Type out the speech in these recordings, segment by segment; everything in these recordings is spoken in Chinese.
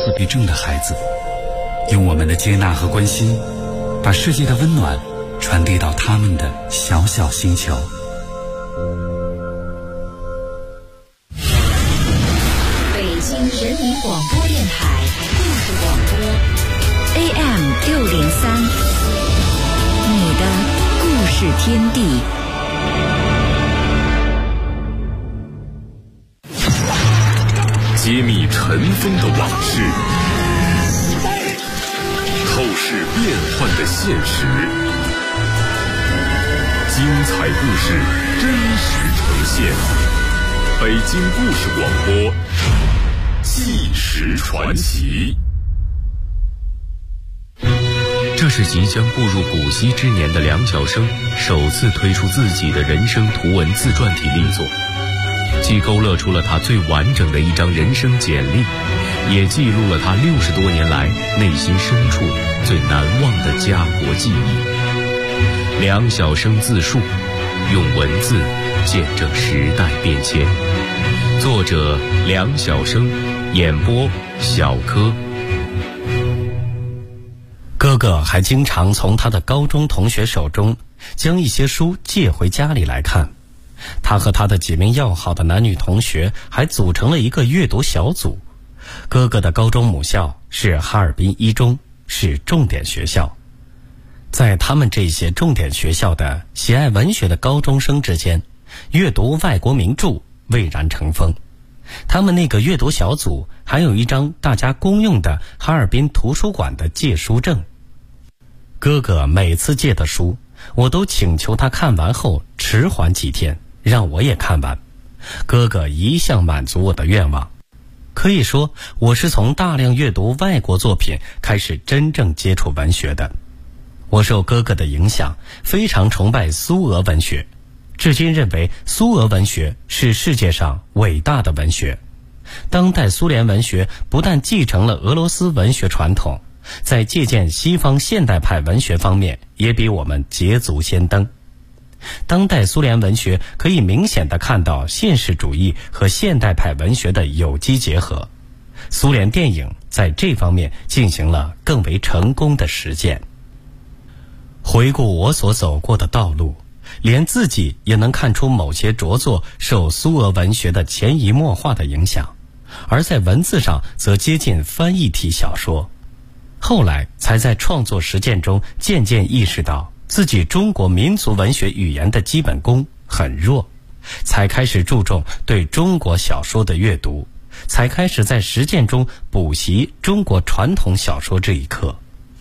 自闭症的孩子，用我们的接纳和关心，把世界的温暖传递到他们的小小星球。 北京人民广播电台故事广播 AM603，你的故事天地。 揭秘尘封的往事，透视变幻的现实，精彩故事真实呈现。北京故事广播，纪实传奇。 这是即将步入古稀之年的梁晓声首次推出自己的人生图文自传体力作，既勾勒出了他最完整的一张人生简历，也记录了他60多年来内心深处最难忘的家国记忆。梁晓声自述，用文字见证时代变迁。作者梁晓声，演播小柯。 哥哥还经常从他的高中同学手中将一些书借回家里来看。他和他的几名要好的男女同学还组成了一个阅读小组。哥哥的高中母校是哈尔滨一中，是重点学校。在他们这些重点学校的喜爱文学的高中生之间，阅读外国名著蔚然成风。他们那个阅读小组还有一张大家公用的哈尔滨图书馆的借书证。哥哥每次借的书，我都请求他看完后迟缓几天，让我也看完。哥哥一向满足我的愿望。可以说，我是从大量阅读外国作品开始真正接触文学的。我受哥哥的影响，非常崇拜苏俄文学，至今认为苏俄文学是世界上伟大的文学。当代苏联文学不但继承了俄罗斯文学传统，在借鉴西方现代派文学方面也比我们捷足先登。当代苏联文学可以明显地看到现实主义和现代派文学的有机结合，苏联电影在这方面进行了更为成功的实践。回顾我所走过的道路，连自己也能看出某些着作受苏俄文学的潜移默化的影响，而在文字上则接近翻译体小说。后来才在创作实践中渐渐意识到自己中国民族文学语言的基本功很弱，才开始注重对中国小说的阅读，才开始在实践中补习中国传统小说这一课。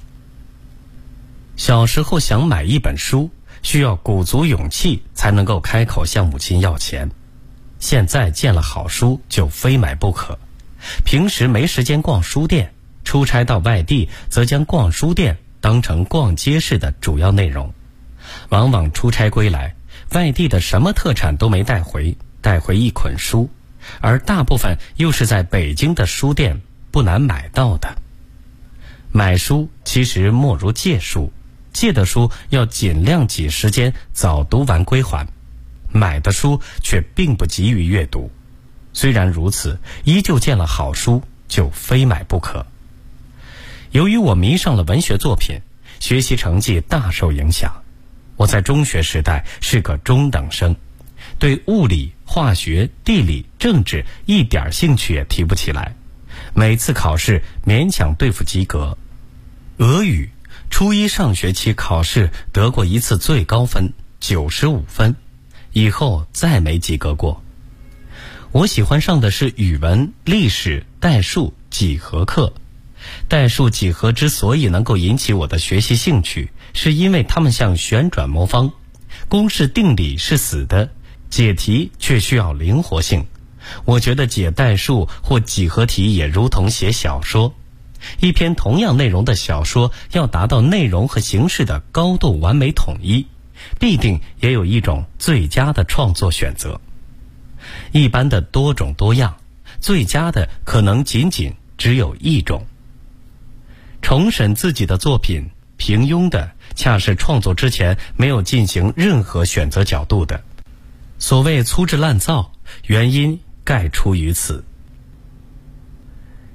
小时候想买一本书，需要鼓足勇气才能够开口向母亲要钱。现在见了好书就非买不可，平时没时间逛书店，出差到外地则将逛书店当成逛街市的主要内容。往往出差归来，外地的什么特产都没带回一捆书，而大部分又是在北京的书店不难买到的。买书其实莫如借书，借的书要尽量挤时间早读完归还，买的书却并不急于阅读。虽然如此，依旧见了好书就非买不可。由于我迷上了文学作品，学习成绩大受影响。我在中学时代是个中等生，对物理、化学、地理、政治一点兴趣也提不起来，每次考试勉强对付及格。俄语初一上学期考试得过一次最高分95分，以后再没及格过。我喜欢上的是语文、历史、代数、几何课。代数几何之所以能够引起我的学习兴趣，是因为它们像旋转魔方，公式定理是死的，解题却需要灵活性。我觉得解代数或几何题也如同写小说，一篇同样内容的小说要达到内容和形式的高度完美统一，必定也有一种最佳的创作选择。一般的多种多样，最佳的可能仅仅只有一种。重审自己的作品，平庸的恰是创作之前没有进行任何选择角度的。所谓粗制滥造，原因概出于此。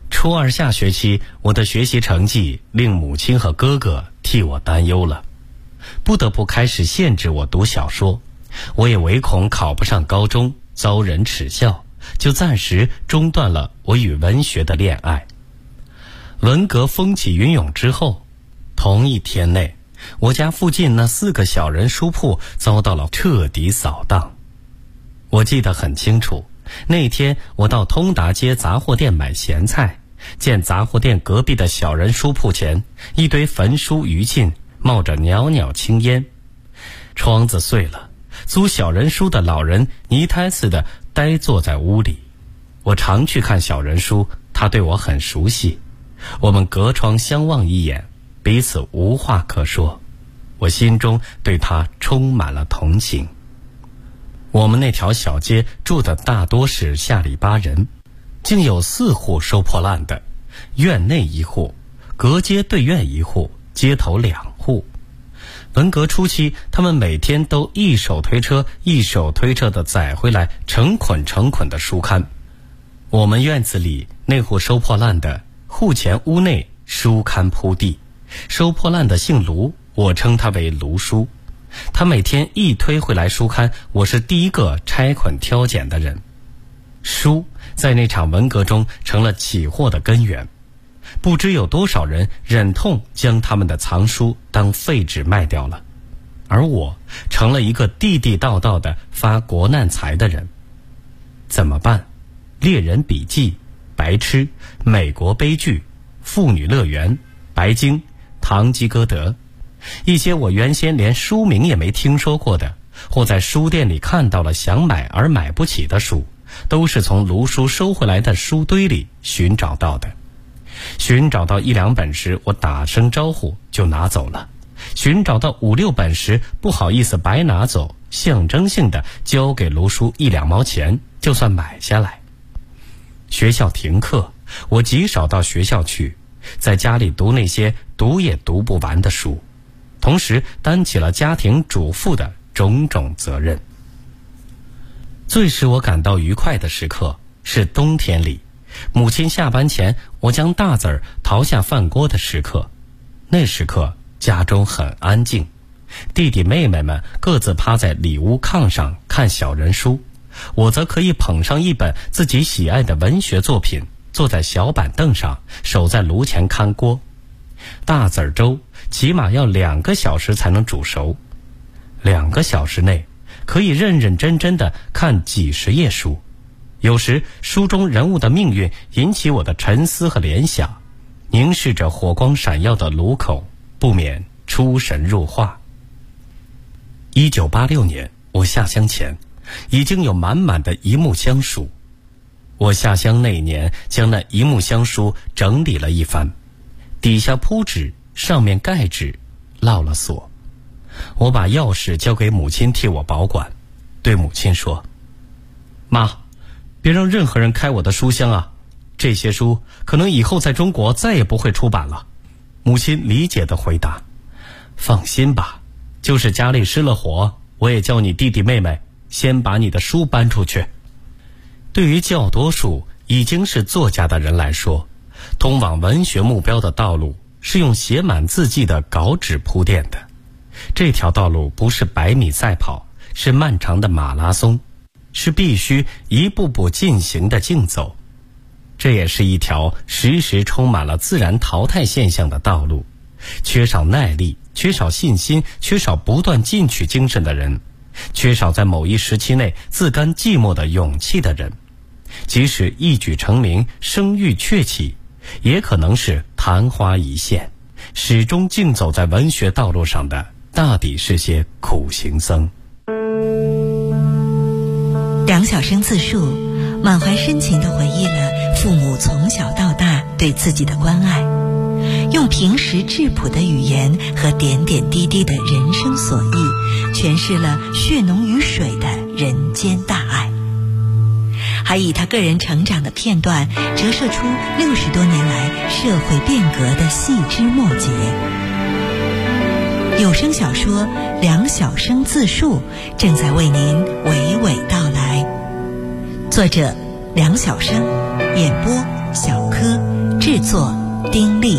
初二下学期，我的学习成绩令母亲和哥哥替我担忧了，不得不开始限制我读小说。我也唯恐考不上高中，遭人耻笑，就暂时中断了我与文学的恋爱。文革风起云涌之后，同一天内，我家附近那4个小人书铺遭到了彻底扫荡。我记得很清楚，那天我到通达街杂货店买咸菜，见杂货店隔壁的小人书铺前一堆焚书余烬，冒着袅袅青烟，窗子碎了，租小人书的老人泥胎似的呆坐在屋里。我常去看小人书，他对我很熟悉，我们隔窗相望一眼，彼此无话可说。我心中对他充满了同情。我们那条小街住的大多是下里巴人，竟有4户收破烂的，院内1户，隔街对院1户，街头2户。文革初期，他们每天都一手推车一手推车地载回来成捆成捆的书刊。我们院子里那户收破烂的，户前屋内书刊铺地，收破烂的姓卢，我称他为卢叔。他每天一推回来书刊，我是第一个拆捆挑拣的人。书在那场文革中成了起货的根源，不知有多少人忍痛将他们的藏书当废纸卖掉了，而我成了一个地地道道的发国难财的人。怎么办？猎人笔记、白痴、美国悲剧、妇女乐园、白鲸、堂吉诃德，一些我原先连书名也没听说过的，或在书店里看到了想买而买不起的书，都是从卢叔收回来的书堆里寻找到的。寻找到1、2本时，我打声招呼就拿走了；寻找到5、6本时，不好意思白拿走，象征性的交给卢叔1、2毛钱，就算买下来。学校停课，我极少到学校去，在家里读那些读也读不完的书，同时担起了家庭主妇的种种责任。最使我感到愉快的时刻是冬天里，母亲下班前，我将大子儿淘下饭锅的时刻。那时刻家中很安静，弟弟妹妹们各自趴在里屋炕上看小人书，我则可以捧上一本自己喜爱的文学作品，坐在小板凳上，守在炉前看锅。大子儿粥起码要2个小时才能煮熟，2个小时内可以认认真真地看几10页书。有时书中人物的命运引起我的沉思和联想，凝视着火光闪耀的炉口，不免出神入化。1986年我下乡前，已经有满满的一木箱书。我下乡那年，将那一木箱书整理了一番，底下铺纸，上面盖纸，烙了锁。我把钥匙交给母亲替我保管，对母亲说：“妈，别让任何人开我的书箱啊！这些书可能以后在中国再也不会出版了。”母亲理解地回答：“放心吧，就是家里失了火，我也叫你弟弟妹妹先把你的书搬出去。”对于较多数已经是作家的人来说，通往文学目标的道路是用写满字迹的稿纸铺垫的。这条道路不是100米赛跑，是漫长的马拉松，是必须一步步进行的竞走。这也是一条时时充满了自然淘汰现象的道路。缺少耐力，缺少信心，缺少不断进取精神的人，缺少在某一时期内自甘寂寞的勇气的人，即使一举成名，声誉鹊起，也可能是昙花一现。始终竞走在文学道路上的，大抵是些苦行僧。 梁晓声自述，满怀深情地回忆了父母从小到大对自己的关爱，用平实质朴的语言和点点滴滴的人生所遇，诠释了血浓于水的人间大爱，还以他个人成长的片段折射出60多年来社会变革的细枝末节。有声小说《梁晓声自述》正在为您娓娓道来，作者梁晓声，演播小柯。 制作丁力。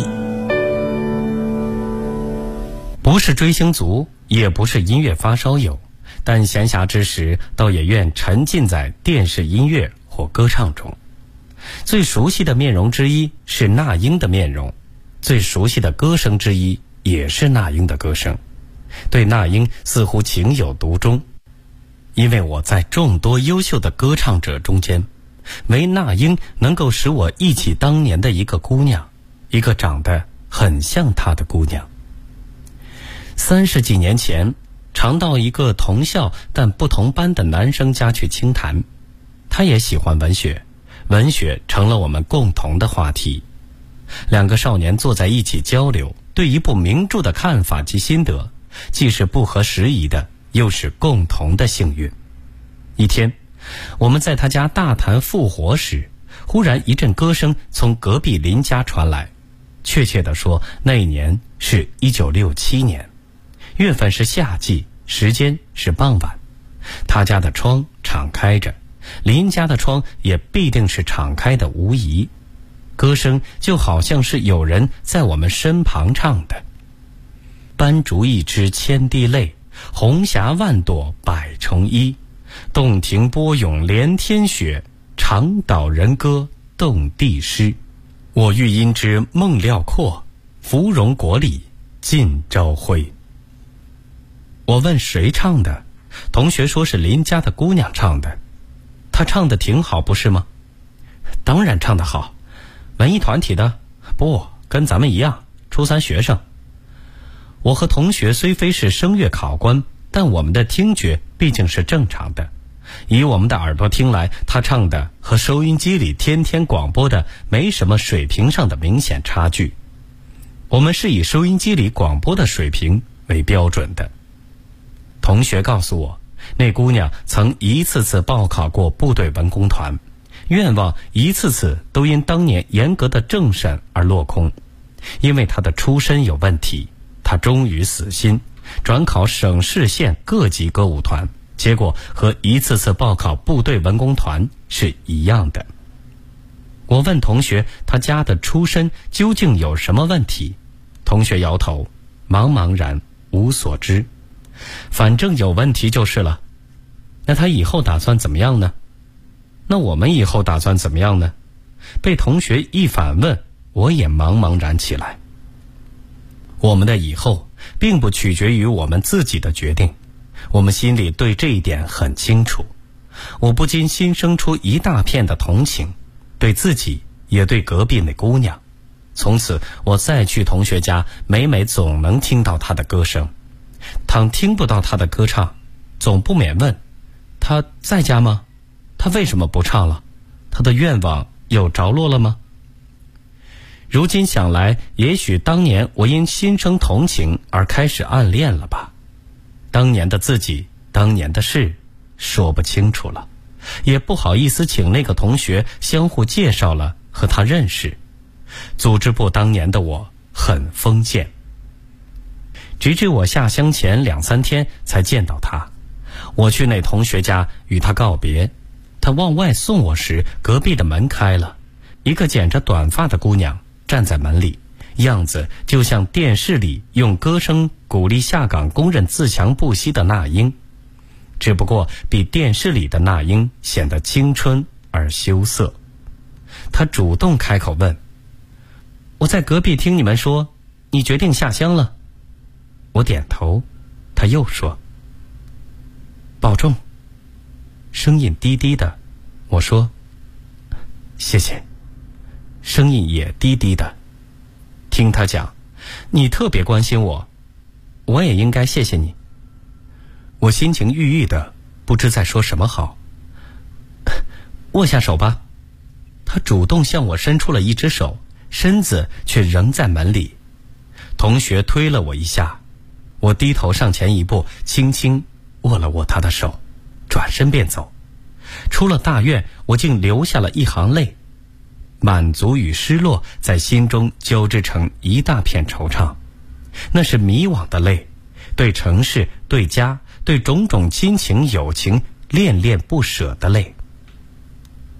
不是追星族，也不是音乐发烧友，但闲暇之时倒也愿沉浸在电视音乐或歌唱中。最熟悉的面容之一是那英的面容，最熟悉的歌声之一也是那英的歌声。对那英似乎情有独钟，因为我在众多优秀的歌唱者中间，唯那英能够使我忆起当年的一个姑娘，一个长得很像她的姑娘。30几年前，常到一个同校但不同班的男生家去倾谈，他也喜欢文学，文学成了我们共同的话题。两个少年坐在一起交流对一部名著的看法及心得，既是不合时宜的，又是共同的幸运。一天，我们在他家大谈复活时，忽然一阵歌声从隔壁邻家传来，确切地说，那一年是1967年，月份是夏季，时间是傍晚。他家的窗敞开着，邻家的窗也必定是敞开的无疑。歌声就好像是有人在我们身旁唱的：斑竹一枝千滴泪，红霞万朵百重衣，洞庭波涌连天雪，长岛人歌动地诗。我欲因之梦辽阔，芙蓉国里尽朝晖。我问谁唱的，同学说是邻家的姑娘唱的。她唱得挺好，不是吗？当然唱得好。文艺团体的？不，跟咱们一样，初3学生。我和同学虽非是声乐考官，但我们的听觉毕竟是正常的。以我们的耳朵听来，她唱的和收音机里天天广播的没什么水平上的明显差距。我们是以收音机里广播的水平为标准的。同学告诉我，那姑娘曾一次次报考过部队文工团，愿望一次次都因当年严格的政审而落空。因为她的出身有问题，她忠于死心，转考省市县各级歌舞团，结果和一次次报考部队文工团是一样的。我问同学，他家的出身究竟有什么问题？同学摇头，茫茫然无所知。反正有问题就是了。那他以后打算怎么样呢？那我们以后打算怎么样呢？被同学一反问，我也茫茫然起来。我们的以后并不取决于我们自己的决定，我们心里对这一点很清楚。我不禁心生出一大片的同情，对自己也对隔壁那姑娘。从此我再去同学家，每每总能听到她的歌声。倘听不到她的歌唱，总不免问，她在家吗？她为什么不唱了？她的愿望有着落了吗？如今想来，也许当年我因心生同情而开始暗恋了吧。当年的自己，当年的事，说不清楚了，也不好意思请那个同学相互介绍了和他认识。组织部当年的我很封建，直至我下乡前2、3天才见到他。我去那同学家与他告别，他往外送我时，隔壁的门开了，一个剪着短发的姑娘站在门里，样子就像电视里用歌声鼓励下岗工人自强不息的那英，只不过比电视里的那英显得青春而羞涩。她主动开口问，我在隔壁听你们说你决定下乡了。我点头，她又说，保重。声音低低的，我说谢谢。声音也低低的。听她讲，你特别关心我，我也应该谢谢你。我心情郁郁的，不知在说什么好。握下手吧。她主动向我伸出了一只手，身子却仍在门里。同学推了我一下，我低头上前一步，轻轻握了握她的手，转身便走。出了大院，我竟流下了一行泪，满足与失落在心中交织成一大片惆怅。那是迷惘的泪，对城市，对家，对种种亲情友情恋恋不舍的泪。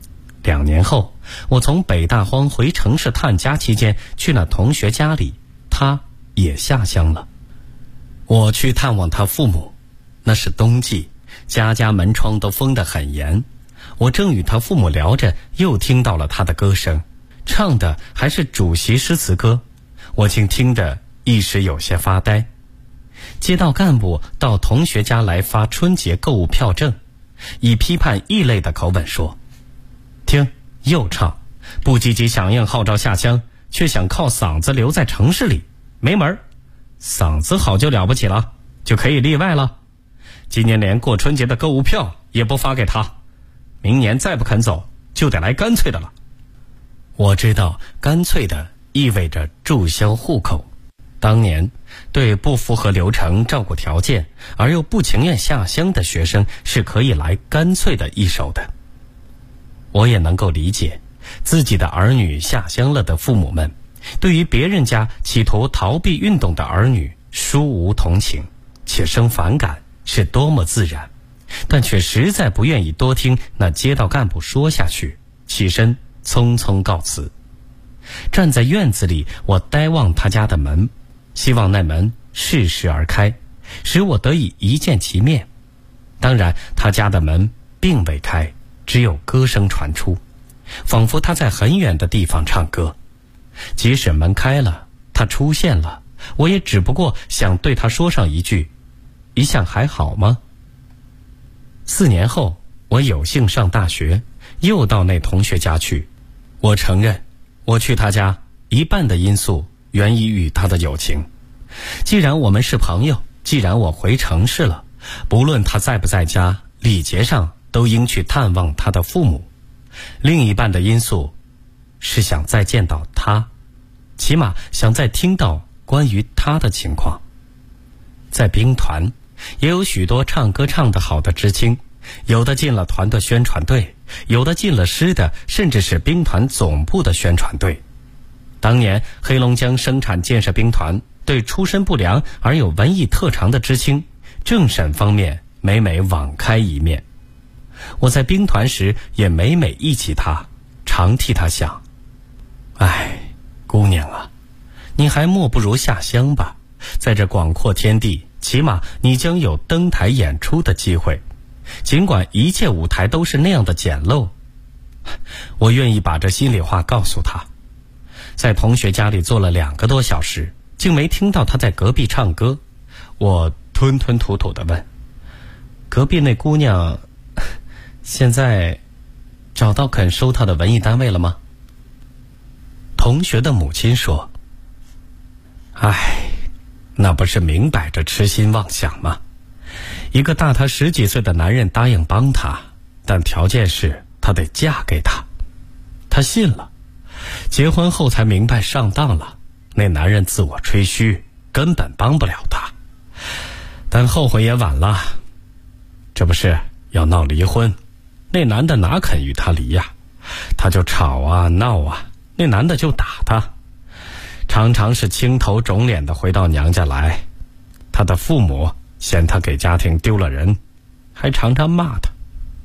2年后，我从北大荒回城市探家期间，去了同学家里，他也下乡了。我去探望他父母，那是冬季，家家门窗都封得很严。我正与他父母聊着，又听到了他的歌声，唱的还是主席诗词歌，我竟听得一时有些发呆。街道干部到同学家来发春节购物票证，以批判异类的口吻说：听，又唱，不积极响应号召下乡，却想靠嗓子留在城市里，没门儿。嗓子好就了不起了，就可以例外了。今年连过春节的购物票也不发给他，明年再不肯走，就得来干脆的了。我知道干脆的意味着注销户口。当年对不符合流程照顾条件而又不情愿下乡的学生是可以来干脆的一手的。我也能够理解自己的儿女下乡了的父母们对于别人家企图逃避运动的儿女殊无同情，且生反感是多么自然，但却实在不愿意多听那街道干部说下去，起身匆匆告辞。站在院子里，我呆望他家的门，希望那门适时而开，使我得以一见其面。当然他家的门并未开，只有歌声传出，仿佛他在很远的地方唱歌。即使门开了，他出现了，我也只不过想对他说上一句：一向还好吗？4年后，我有幸上大学，又到那同学家去。我承认，我去他家一半的因素源于与他的友情。既然我们是朋友，既然我回城市了，不论他在不在家，礼节上都应去探望他的父母。另一半的因素是想再见到他，起码想再听到关于他的情况。在兵团也有许多唱歌唱得好的知青，有的进了团的宣传队，有的进了师的，甚至是兵团总部的宣传队。当年黑龙江生产建设兵团对出身不良而有文艺特长的知青，政审方面每每网开一面。我在兵团时也每每忆起他，常替他想，哎，姑娘啊，你还莫不如下乡吧，在这广阔天地，起码你将有登台演出的机会，尽管一切舞台都是那样的简陋。我愿意把这心里话告诉他。在同学家里坐了2个多小时，竟没听到他在隔壁唱歌。我吞吞吐吐地问：隔壁那姑娘现在找到肯收她的文艺单位了吗？同学的母亲说：哎，那不是明摆着痴心妄想吗？一个大他10几岁的男人答应帮他，但条件是他得嫁给他。他信了，结婚后才明白上当了，那男人自我吹嘘，根本帮不了他。但后悔也晚了，这不是要闹离婚，那男的哪肯与他离呀？他就吵啊闹啊，那男的就打他，常常是青头肿脸的回到娘家来。他的父母嫌他给家庭丢了人，还常常骂他。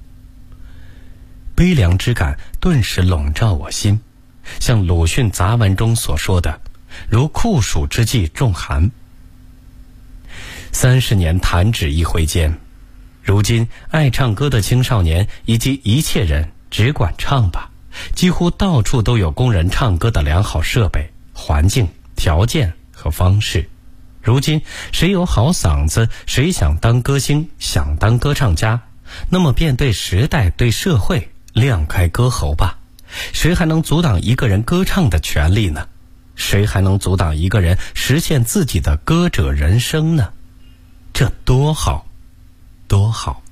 悲凉之感顿时笼罩我心，像鲁迅杂文中所说的，如酷暑之际重寒。30年弹指一挥间，如今爱唱歌的青少年以及一切人只管唱吧，几乎到处都有供人唱歌的良好设备、环境、条件和方式。如今谁有好嗓子，谁想当歌星，想当歌唱家，那么便对时代对社会亮开歌喉吧。谁还能阻挡一个人歌唱的权利呢？谁还能阻挡一个人实现自己的歌者人生呢？这多好多好。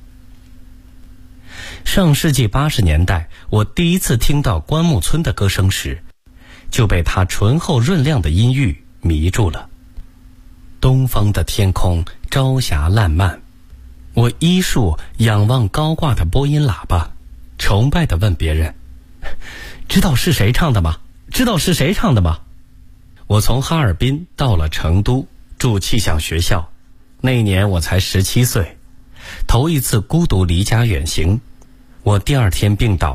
上世纪80年代，我第一次听到关牧村的歌声时，就被他醇厚润亮的音域迷住了。东方的天空朝霞烂漫，我依树仰望高挂的播音喇叭，崇拜地问别人：知道是谁唱的吗？知道是谁唱的吗？我从哈尔滨到了成都，住气象学校。那一年我才17岁，头一次孤独离家远行。我第2天病倒了，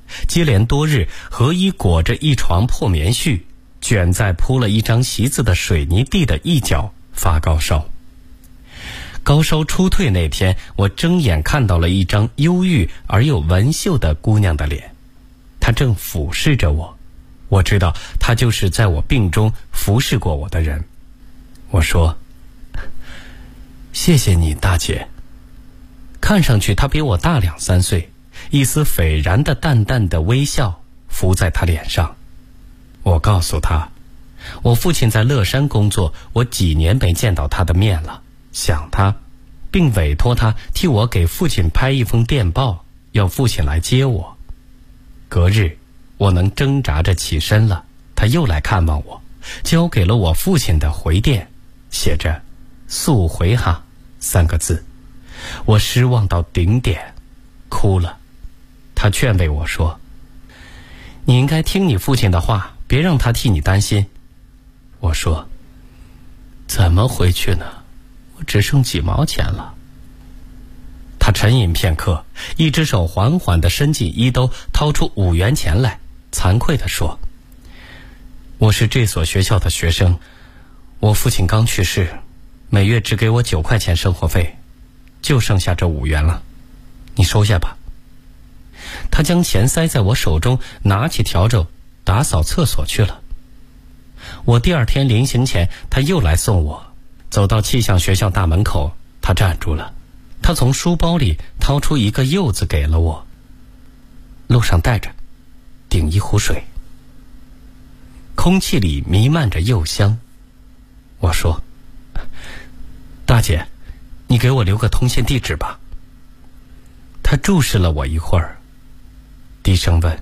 接连多日合衣裹着一床破棉絮，卷在铺了一张席子的水泥地的一角发高烧。高烧初退那天，我睁眼看到了一张忧郁而又纹绣的姑娘的脸，她正俯视着我。我知道她就是在我病中服侍过我的人。我说：谢谢你，大姐。看上去她比我大2-3岁，一丝斐然的淡淡的微笑浮在她脸上。我告诉她，我父亲在乐山工作，我几年没见到他的面了，想他，并委托他替我给父亲拍一封电报，要父亲来接我。隔日，我能挣扎着起身了，他又来看望我，交给了我父亲的回电，写着速回哈3个字。我失望到顶点，哭了。他劝慰我说：你应该听你父亲的话，别让他替你担心。我说：怎么回去呢？我只剩几毛钱了。他沉吟片刻，一只手缓缓地伸进衣兜，掏出5元钱来，惭愧地说：我是这所学校的学生，我父亲刚去世，每月只给我9块钱生活费，就剩下这5元了，你收下吧。他将钱塞在我手中，拿起笤帚打扫厕所去了。我第2天临行前，他又来送我，走到气象学校大门口，他站住了，他从书包里掏出一个柚子给了我，路上带着，顶一壶水。空气里弥漫着柚香。我说：大姐，你给我留个通信地址吧。他注视了我一会儿，低声问：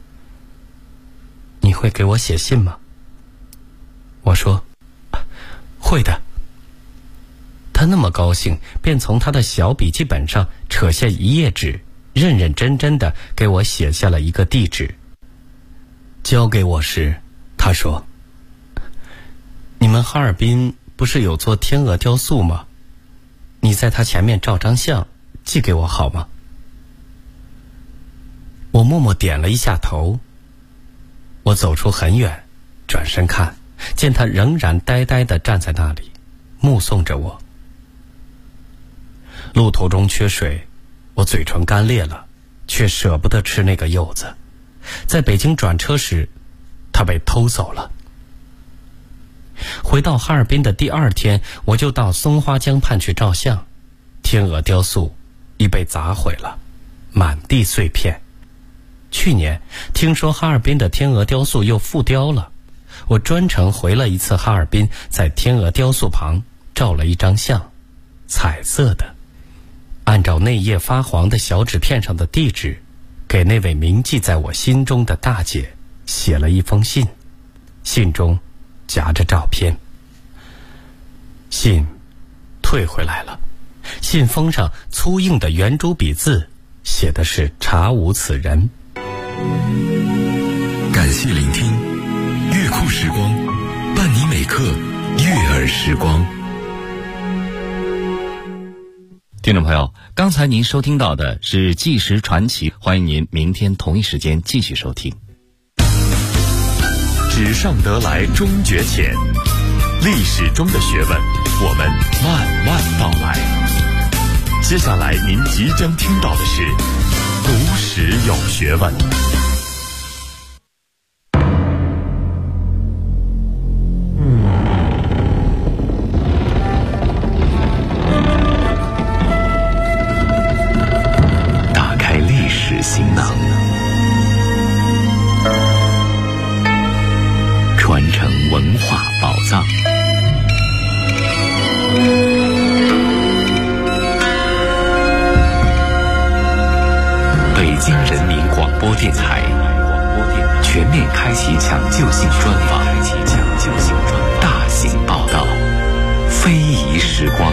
你会给我写信吗？我说：会的。他那么高兴，便从他的小笔记本上扯下1页纸，认认真真地给我写下了一个地址。交给我时，他说：你们哈尔滨不是有座天鹅雕塑吗？你在他前面照张相，寄给我好吗？我默默点了一下头。我走出很远，转身看，见他仍然呆呆地站在那里，目送着我。路途中缺水，我嘴唇干裂了，却舍不得吃那个柚子。在北京转车时，它被偷走了。回到哈尔滨的第2天，我就到松花江畔去照相，天鹅雕塑已被砸毁了，满地碎片。去年听说哈尔滨的天鹅雕塑又复雕了，我专程回了一次哈尔滨，在天鹅雕塑旁照了一张相，彩色的，按照内页发黄的小纸片上的地址，给那位铭记在我心中的大姐写了一封信，信中夹着照片。信退回来了，信封上粗硬的圆珠笔字写的是查无此人。 感谢聆听，乐库时光，伴你每刻悦耳时光。 听众朋友，刚才您收听到的是纪实传奇，欢迎您明天同一时间继续收听。 纸上得来终觉浅，历史中的学问，我们慢慢道来。接下来您即将听到的是读史有学问。 打开历史行囊，传承文化宝藏。北京人民广播电台全面开启抢救性专访，大型报道，非遗时光。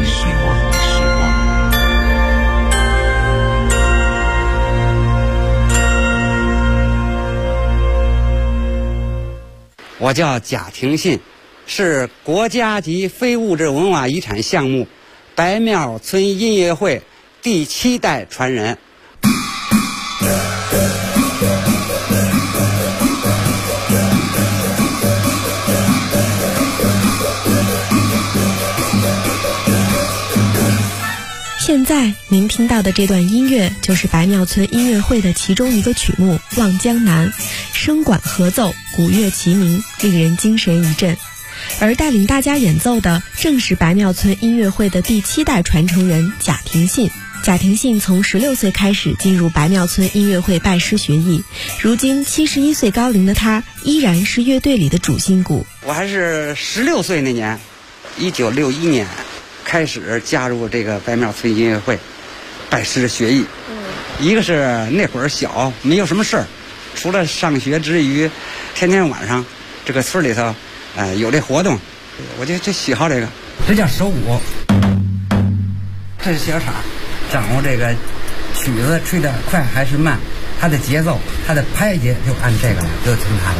我叫贾廷信，是国家级非物质文化遗产项目白庙村音乐会第7代传人。 现在您听到的这段音乐就是白庙村音乐会的其中一个曲目《望江南》，声管合奏，鼓乐齐鸣，令人精神一振。而带领大家演奏的正是白庙村音乐会的第7代传承人贾廷信。贾廷信从16岁开始进入白庙村音乐会拜师学艺，如今71岁高龄的他依然是乐队里的主心骨。 我还是16岁那年，1961年开始加入这个白庙村音乐会，拜师学艺。一个是那会儿小，没有什么事儿，除了上学之余，天天晚上这个村里头，有这活动，我就喜好这个。这叫手鼓，这是小叉，掌握这个曲子吹得快还是慢，它的节奏，它的拍节就按这个了，就听它的。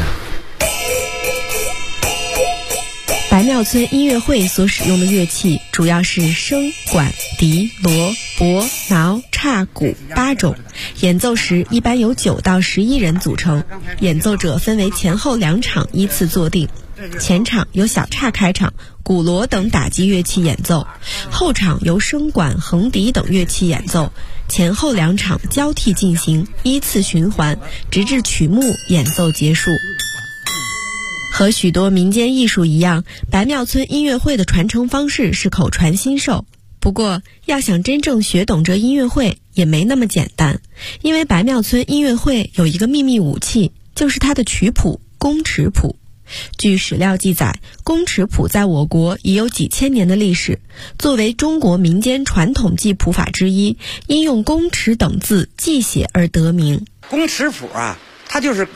白庙村音乐会所使用的乐器主要是笙、管、笛、锣、钹、挠、叉、鼓8种，演奏时一般由9到11人组成，演奏者分为前后2场依次坐定。前场由小叉开场，鼓锣等打击乐器演奏，后场由笙管、横笛等乐器演奏，前后2场交替进行，依次循环，直至曲目演奏结束。和许多民间艺术一样，白庙村音乐会的传承方式是口传心授。不过，要想真正学懂这音乐会也没那么简单，因为白庙村音乐会有一个秘密武器，就是它的曲谱宫尺谱。据史料记载，宫尺谱在我国已有几千年的历史，作为中国民间传统记谱法之一，因用宫尺等字记写而得名。 宫尺谱啊，它就是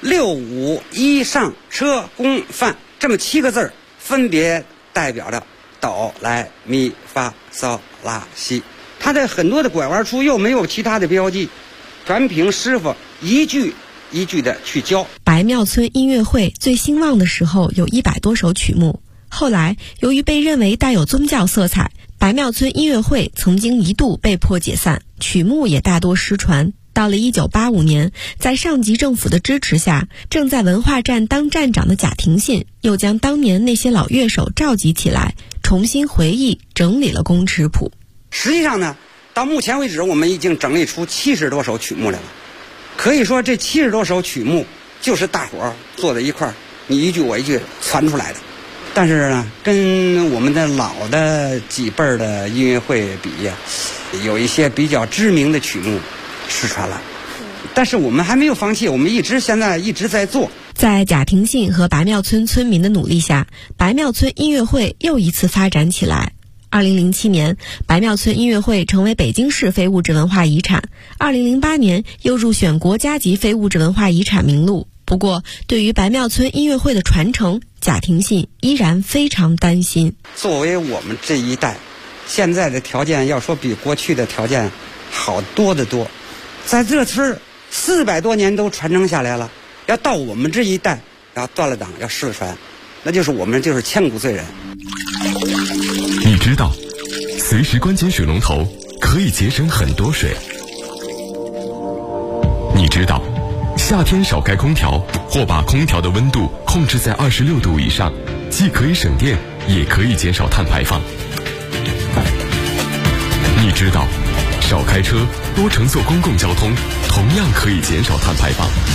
6、5、1上车宫范这么7个字，分别代表着哆来咪发嗦拉西。它的很多的拐弯处又没有其他的标记，全凭师傅一句一句的去教。 白庙村音乐会最兴旺的时候有100多首曲目，后来由于被认为带有宗教色彩，白庙村音乐会曾经一度被迫解散，曲目也大多失传。到了1985年，在上级政府的支持下，正在文化站当站长的贾廷信又将当年那些老乐手召集起来，重新回忆整理了宫尺谱。 实际上呢，到目前为止我们已经整理出70多首曲目来了。可以说这70多首曲目就是大伙儿坐在一块儿，你一句我一句传出来的。但是呢，跟我们的老的几辈儿的音乐会比呀，有一些比较知名的曲目失传了。但是我们还没有放弃，我们现在一直在做。 在贾廷信和白庙村村民的努力下，白庙村音乐会又一次发展起来。2007年，白庙村音乐会成为北京市非物质文化遗产。2008年又入选国家级非物质文化遗产名录。不过，对于白庙村音乐会的传承，贾廷信依然非常担心。 作为我们这一代，现在的条件要说比过去的条件好多得多。在这村400多年都传承下来了，要到我们这一代要断了档，要失传，那就是我们就是千古罪人。 你知道，随时关紧水龙头可以节省很多水。你知道，夏天少开空调或把空调的温度控制在26度以上，既可以省电，也可以减少碳排放。你知道，少开车，多乘坐公共交通，同样可以减少碳排放。